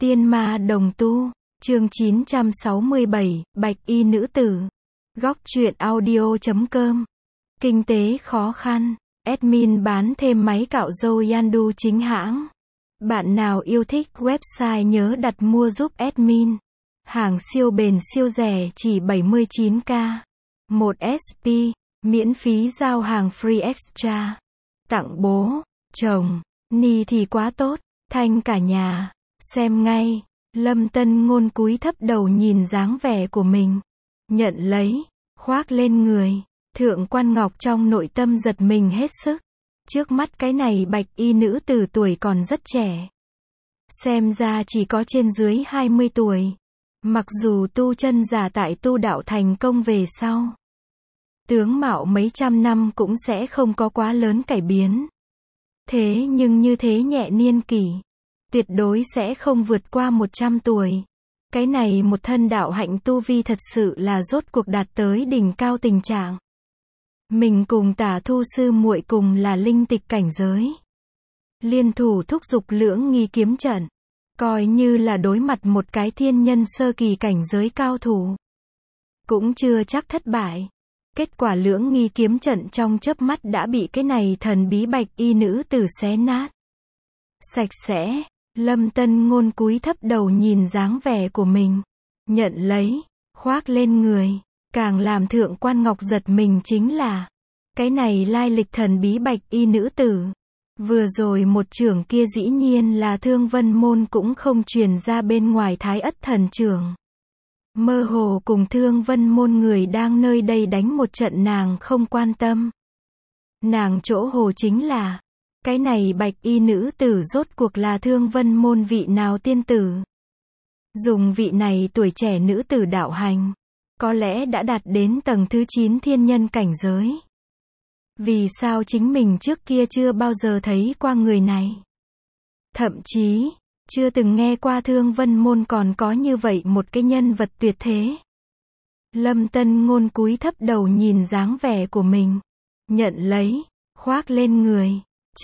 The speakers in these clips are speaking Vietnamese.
Tiên ma đồng tu, chương 967, Bạch y nữ tử. Góc truyện audio.com. Kinh tế khó khăn, admin bán thêm máy cạo râu Yandu chính hãng. Bạn nào yêu thích website nhớ đặt mua giúp admin. Hàng siêu bền siêu rẻ chỉ 79k. 1 SP, miễn phí giao hàng free extra. Tặng bố, chồng, ni thì quá tốt, thanh cả nhà. Xem ngay, Lâm Tân Ngôn cúi thấp đầu nhìn dáng vẻ của mình. Nhận lấy, khoác lên người. Thượng Quan Ngọc trong nội tâm giật mình hết sức. Trước mắt cái này bạch y nữ tử tuổi còn rất trẻ. Xem ra chỉ có trên dưới 20 tuổi. Mặc dù tu chân giả tại tu đạo thành công về sau, tướng mạo mấy trăm năm cũng sẽ không có quá lớn cải biến. Thế nhưng như thế nhẹ niên kỷ, tuyệt đối sẽ không vượt qua 100 tuổi. Cái này một thân đạo hạnh tu vi thật sự là rốt cuộc đạt tới đỉnh cao tình trạng. Mình cùng Tả Thu sư muội cùng là linh tịch cảnh giới. Liên thủ thúc giục lưỡng nghi kiếm trận. Coi như là đối mặt một cái thiên nhân sơ kỳ cảnh giới cao thủ. Cũng chưa chắc thất bại. Kết quả lưỡng nghi kiếm trận trong chớp mắt đã bị cái này thần bí bạch y nữ tử xé nát. Sạch sẽ, Lâm Tân Ngôn cúi thấp đầu nhìn dáng vẻ của mình. Nhận lấy, khoác lên người. Càng làm Thượng Quan Ngọc giật mình chính là cái này lai lịch thần bí bạch y nữ tử. Vừa rồi một chưởng kia dĩ nhiên là Thương Vân Môn cũng không truyền ra bên ngoài Thái Ất thần chưởng. Mơ hồ cùng Thương Vân Môn người đang nơi đây đánh một trận nàng không quan tâm. Nàng chỗ hồ chính là cái này bạch y nữ tử rốt cuộc là Thương Vân Môn vị nào tiên tử. Dùng vị này tuổi trẻ nữ tử đạo hành, có lẽ đã đạt đến tầng thứ 9 thiên nhân cảnh giới. Vì sao chính mình trước kia chưa bao giờ thấy qua người này? Thậm chí, chưa từng nghe qua Thương Vân Môn còn có như vậy một cái nhân vật tuyệt thế. Lâm Tân Ngôn cúi thấp đầu nhìn dáng vẻ của mình. Nhận lấy, khoác lên người.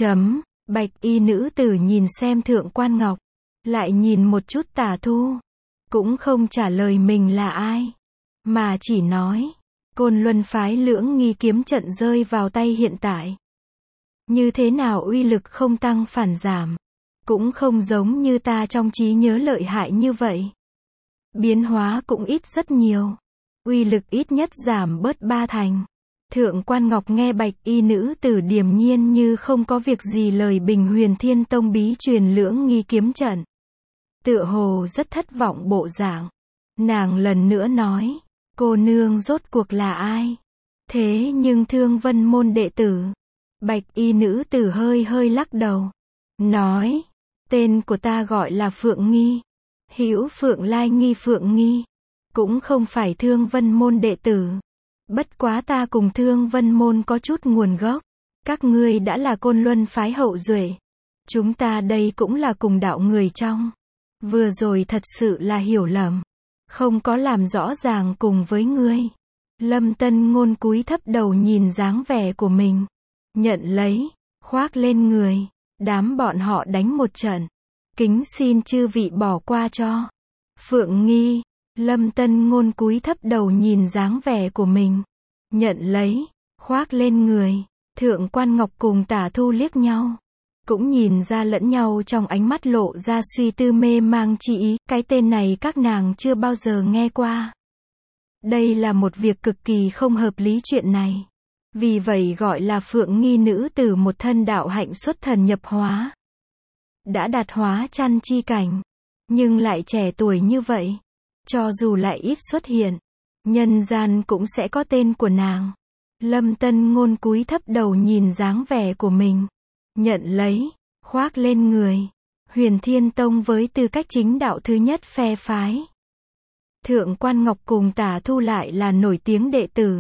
Bạch y nữ tử nhìn xem Thượng Quan Ngọc. Lại nhìn một chút Tả Thu. Cũng không trả lời mình là ai. Mà chỉ nói, Côn Luân phái lưỡng nghi kiếm trận rơi vào tay hiện tại. Như thế nào uy lực không tăng phản giảm. Cũng không giống như ta trong trí nhớ lợi hại như vậy. Biến hóa cũng ít rất nhiều. Uy lực ít nhất giảm bớt 3 thành. Thượng Quan Ngọc nghe bạch y nữ tử điềm nhiên như không có việc gì lời Bình Huyền Thiên Tông bí truyền lưỡng nghi kiếm trận. Tựa hồ rất thất vọng bộ dạng. Nàng lần nữa nói, cô nương rốt cuộc là ai? Thế nhưng Thương Vân Môn đệ tử. Bạch y nữ tử hơi hơi lắc đầu. Nói, tên của ta gọi là Phượng Nghi. Hữu Phượng Lai Nghi Phượng Nghi. Cũng không phải Thương Vân Môn đệ tử. Bất quá ta cùng Thương Vân Môn có chút nguồn gốc. Các ngươi đã là Côn Luân phái hậu duệ. Chúng ta đây cũng là cùng đạo người trong. Vừa rồi thật sự là hiểu lầm. Không có làm rõ ràng cùng với ngươi. Lâm Tân Ngôn cúi thấp đầu nhìn dáng vẻ của mình. Nhận lấy, khoác lên người. Đám bọn họ đánh một trận. Kính xin chư vị bỏ qua cho. Phượng Nghi, Lâm Tân Ngôn cúi thấp đầu nhìn dáng vẻ của mình. Nhận lấy, khoác lên người. Thượng Quan Ngọc cùng Tả Thu liếc nhau. Cũng nhìn ra lẫn nhau trong ánh mắt lộ ra suy tư mê mang chi ý. Cái tên này các nàng chưa bao giờ nghe qua. Đây là một việc cực kỳ không hợp lý chuyện này. Vì vậy gọi là Phượng Nghi nữ tử một thân đạo hạnh xuất thần nhập hóa. Đã đạt hóa chăn chi cảnh. Nhưng lại trẻ tuổi như vậy. Cho dù lại ít xuất hiện. Nhân gian cũng sẽ có tên của nàng. Lâm Tân Ngôn cúi thấp đầu nhìn dáng vẻ của mình. Nhận lấy, khoác lên người. Huyền Thiên Tông với tư cách chính đạo thứ nhất phe phái. Thượng Quan Ngọc cùng Tả Thu lại là nổi tiếng đệ tử.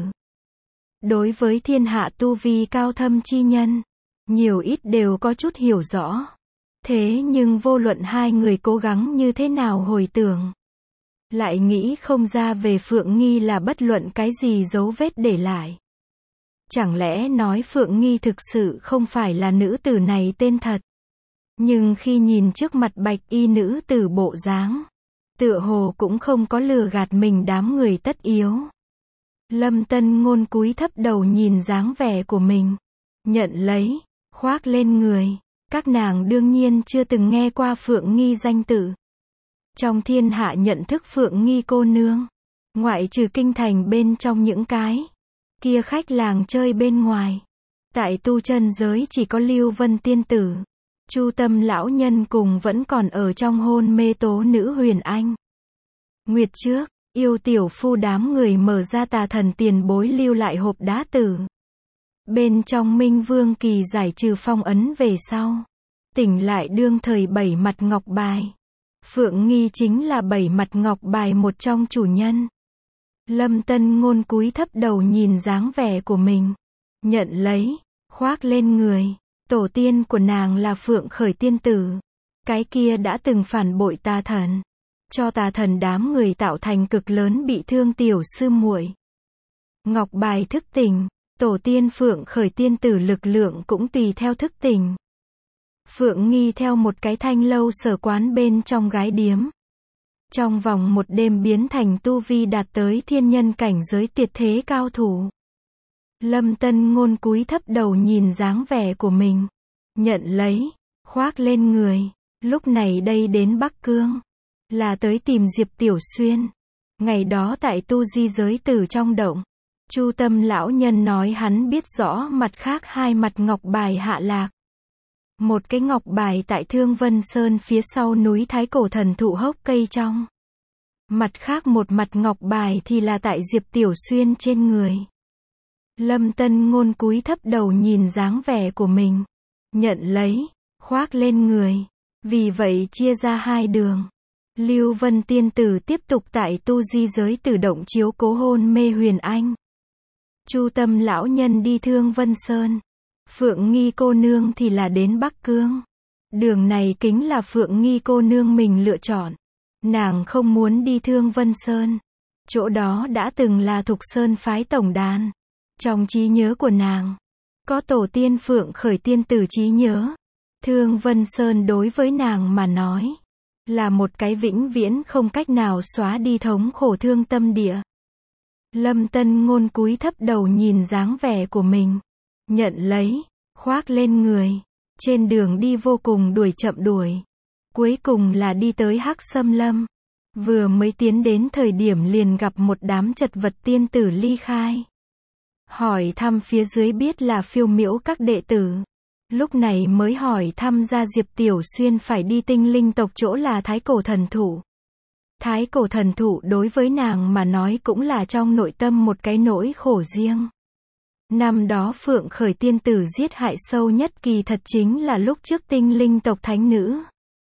Đối với thiên hạ tu vi cao thâm chi nhân, nhiều ít đều có chút hiểu rõ. Thế nhưng vô luận hai người cố gắng như thế nào hồi tưởng, lại nghĩ không ra về Phượng Nghi là bất luận cái gì dấu vết để lại. Chẳng lẽ nói Phượng Nghi thực sự không phải là nữ tử này tên thật? Nhưng khi nhìn trước mặt bạch y nữ tử bộ dáng, tựa hồ cũng không có lừa gạt mình đám người tất yếu. Lâm Tân Ngôn cúi thấp đầu nhìn dáng vẻ của mình, nhận lấy, khoác lên người. Các nàng đương nhiên chưa từng nghe qua Phượng Nghi danh tự. Trong thiên hạ nhận thức Phượng Nghi cô nương, ngoại trừ kinh thành bên trong những cái kia khách làng chơi bên ngoài, tại tu chân giới chỉ có Lưu Vân tiên tử, Chu Tâm lão nhân cùng vẫn còn ở trong hôn mê tố nữ Huyền Anh. Nguyệt trước, Yêu tiểu phu đám người mở ra tà thần tiền bối lưu lại hộp đá tử. Bên trong Minh Vương Kỳ giải trừ phong ấn về sau, tỉnh lại đương thời 7 mặt ngọc bài. Phượng Nghi chính là 7 mặt ngọc bài một trong chủ nhân. Lâm Tân Ngôn cúi thấp đầu nhìn dáng vẻ của mình, nhận lấy, khoác lên người. Tổ tiên của nàng là Phượng Khởi tiên tử, cái kia đã từng phản bội tà thần, cho tà thần đám người tạo thành cực lớn bị thương tiểu sư muội. Ngọc bài thức tỉnh, tổ tiên Phượng Khởi tiên tử lực lượng cũng tùy theo thức tỉnh. Phượng Nghi theo một cái thanh lâu sở quán bên trong gái điếm, trong vòng một đêm biến thành tu vi đạt tới thiên nhân cảnh giới tuyệt thế cao thủ. Lâm Tân Ngôn cúi thấp đầu nhìn dáng vẻ của mình, nhận lấy, khoác lên người. Lúc này đây đến Bắc Cương, là tới tìm Diệp Tiểu Xuyên. Ngày đó tại tu di giới tử trong động, Chu Tâm lão nhân nói hắn biết rõ mặt khác 2 mặt ngọc bài hạ lạc. Một cái ngọc bài tại Thương Vân Sơn phía sau núi Thái Cổ Thần Thụ hốc cây trong. Mặt khác một mặt ngọc bài thì là tại Diệp Tiểu Xuyên trên người. Lâm Tân Ngôn cúi thấp đầu nhìn dáng vẻ của mình, nhận lấy, khoác lên người. Vì vậy chia ra 2 đường. Lưu Vân tiên tử tiếp tục tại tu di giới tử động chiếu cố hôn mê Huyền Anh. Chu Tâm lão nhân đi Thương Vân Sơn. Phượng Nghi cô nương thì là đến Bắc Cương. Đường này kính là Phượng Nghi cô nương mình lựa chọn. Nàng không muốn đi Thương Vân Sơn. Chỗ đó đã từng là Thục Sơn phái tổng đàn. Trong trí nhớ của nàng, có tổ tiên Phượng Khởi tiên tử trí nhớ. Thương Vân Sơn đối với nàng mà nói, là một cái vĩnh viễn không cách nào xóa đi thống khổ thương tâm địa. Lâm Tân Ngôn cúi thấp đầu nhìn dáng vẻ của mình, nhận lấy, khoác lên người. Trên đường đi vô cùng đuổi chậm đuổi. Cuối cùng là đi tới Hắc Sâm Lâm. Vừa mới tiến đến thời điểm liền gặp một đám chật vật tiên tử ly khai. Hỏi thăm phía dưới biết là Phiêu Miễu các đệ tử. Lúc này mới hỏi thăm ra Diệp Tiểu Xuyên phải đi tinh linh tộc chỗ là Thái Cổ Thần Thụ. Thái Cổ Thần Thụ đối với nàng mà nói cũng là trong nội tâm một cái nỗi khổ riêng. Năm đó Phượng Khởi tiên tử giết hại sâu nhất kỳ thật chính là lúc trước tinh linh tộc thánh nữ.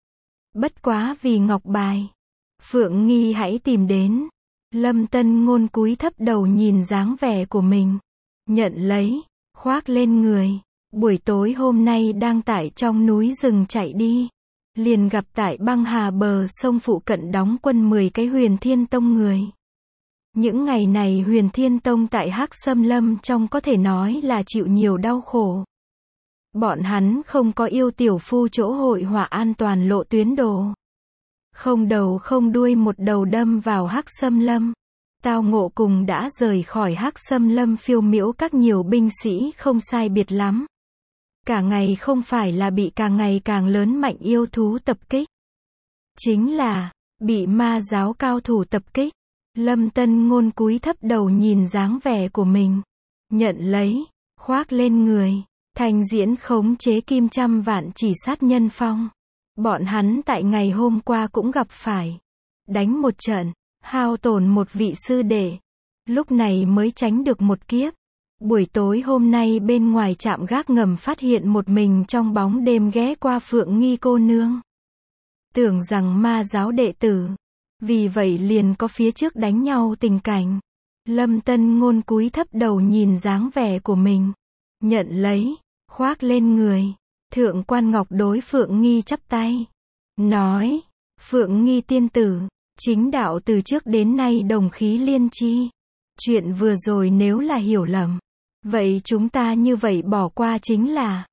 Bất quá vì ngọc bài, Phượng Nghi hãy tìm đến. Lâm Tân Ngôn cúi thấp đầu nhìn dáng vẻ của mình, nhận lấy, khoác lên người. Buổi tối hôm nay đang tại trong núi rừng chạy đi, liền gặp tại băng hà bờ sông phụ cận đóng quân 10 cái Huyền Thiên Tông người. Những ngày này Huyền Thiên Tông tại Hắc Sâm Lâm trong có thể nói là chịu nhiều đau khổ. Bọn hắn không có yêu tiểu phu chỗ hội họa an toàn lộ tuyến đồ. Không đầu không đuôi một đầu đâm vào Hắc Sâm Lâm. Tao ngộ cùng đã rời khỏi Hắc Sâm Lâm Phiêu Miễu các nhiều binh sĩ không sai biệt lắm. Cả ngày không phải là bị càng ngày càng lớn mạnh yêu thú tập kích. Chính là, bị ma giáo cao thủ tập kích. Lâm Tân Ngôn cúi thấp đầu nhìn dáng vẻ của mình, nhận lấy, khoác lên người. Thành diễn khống chế Kim Trăm Vạn Chỉ sát nhân phong. Bọn hắn tại ngày hôm qua cũng gặp phải. Đánh một trận, hao tổn một vị sư đệ. Lúc này mới tránh được một kiếp. Buổi tối hôm nay bên ngoài trạm gác ngầm phát hiện một mình trong bóng đêm ghé qua Phượng Nghi cô nương. Tưởng rằng ma giáo đệ tử. Vì vậy liền có phía trước đánh nhau tình cảnh. Lâm Tân Ngôn cúi thấp đầu nhìn dáng vẻ của mình, nhận lấy, khoác lên người. Thượng quan Ngọc đối Phượng Nghi chắp tay, nói, Phượng Nghi tiên tử, chính đạo từ trước đến nay đồng khí liên chi. Chuyện vừa rồi nếu là hiểu lầm, vậy chúng ta như vậy bỏ qua chính là.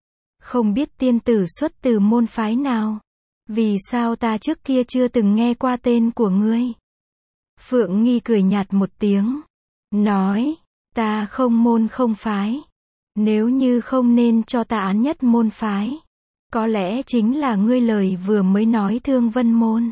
Không biết tiên tử xuất từ môn phái nào? Vì sao ta trước kia chưa từng nghe qua tên của ngươi? Phượng Nghi cười nhạt một tiếng, nói, ta không môn không phái. Nếu như không nên cho ta án nhất môn phái, có lẽ chính là ngươi lời vừa mới nói Thương Vân môn.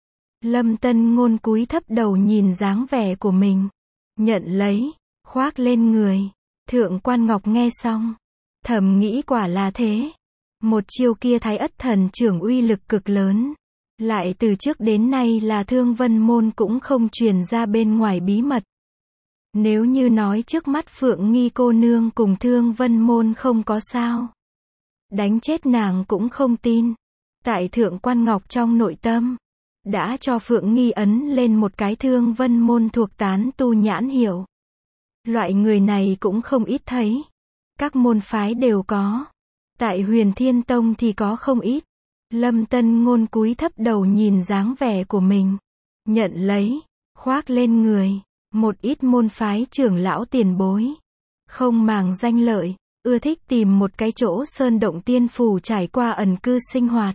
Lâm Tân Ngôn cúi thấp đầu nhìn dáng vẻ của mình, nhận lấy, khoác lên người. Thượng quan Ngọc nghe xong, thầm nghĩ quả là thế. Một chiêu kia Thái Ất Thần Trưởng uy lực cực lớn. Lại từ trước đến nay là Thương Vân môn cũng không truyền ra bên ngoài bí mật. Nếu như nói trước mắt Phượng Nghi cô nương cùng Thương Vân môn không có sao, đánh chết nàng cũng không tin. Tại Thượng quan Ngọc trong nội tâm, đã cho Phượng Nghi ấn lên một cái Thương Vân môn thuộc tán tu nhãn hiệu. Loại người này cũng không ít thấy. Các môn phái đều có. Tại Huyền Thiên Tông thì có không ít. Lâm Tân Ngôn cúi thấp đầu nhìn dáng vẻ của mình, nhận lấy, khoác lên người. Một ít môn phái trưởng lão tiền bối, không màng danh lợi, ưa thích tìm một cái chỗ sơn động tiên phủ trải qua ẩn cư sinh hoạt.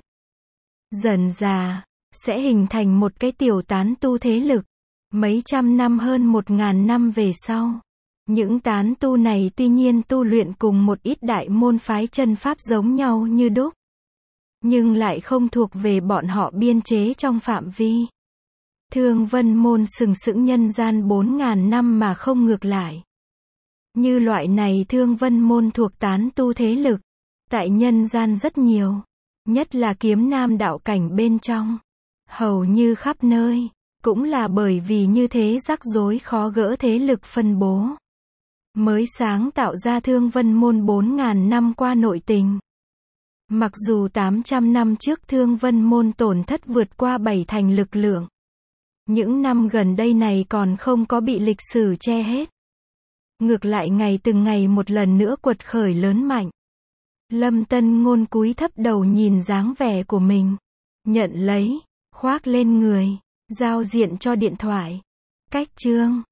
Dần dà, sẽ hình thành một cái tiểu tán tu thế lực. Mấy trăm năm hơn 1000 năm về sau, những tán tu này tuy nhiên tu luyện cùng một ít đại môn phái chân pháp giống nhau như đúc, nhưng lại không thuộc về bọn họ biên chế trong phạm vi. Thương Vân môn sừng sững nhân gian 4000 năm mà không ngược lại. Như loại này Thương Vân môn thuộc tán tu thế lực, tại nhân gian rất nhiều, nhất là kiếm nam đạo cảnh bên trong, hầu như khắp nơi. Cũng là bởi vì như thế rắc rối khó gỡ thế lực phân bố, mới sáng tạo ra Thương Vân môn 4000 năm qua nội tình. Mặc dù 800 năm trước Thương Vân môn tổn thất vượt qua 7thành lực lượng, những năm gần đây này còn không có bị lịch sử che hết. Ngược lại ngày từng ngày một lần nữa quật khởi lớn mạnh. Lâm Tân Ngôn cúi thấp đầu nhìn dáng vẻ của mình, nhận lấy, khoác lên người, giao diện cho điện thoại. Cách chương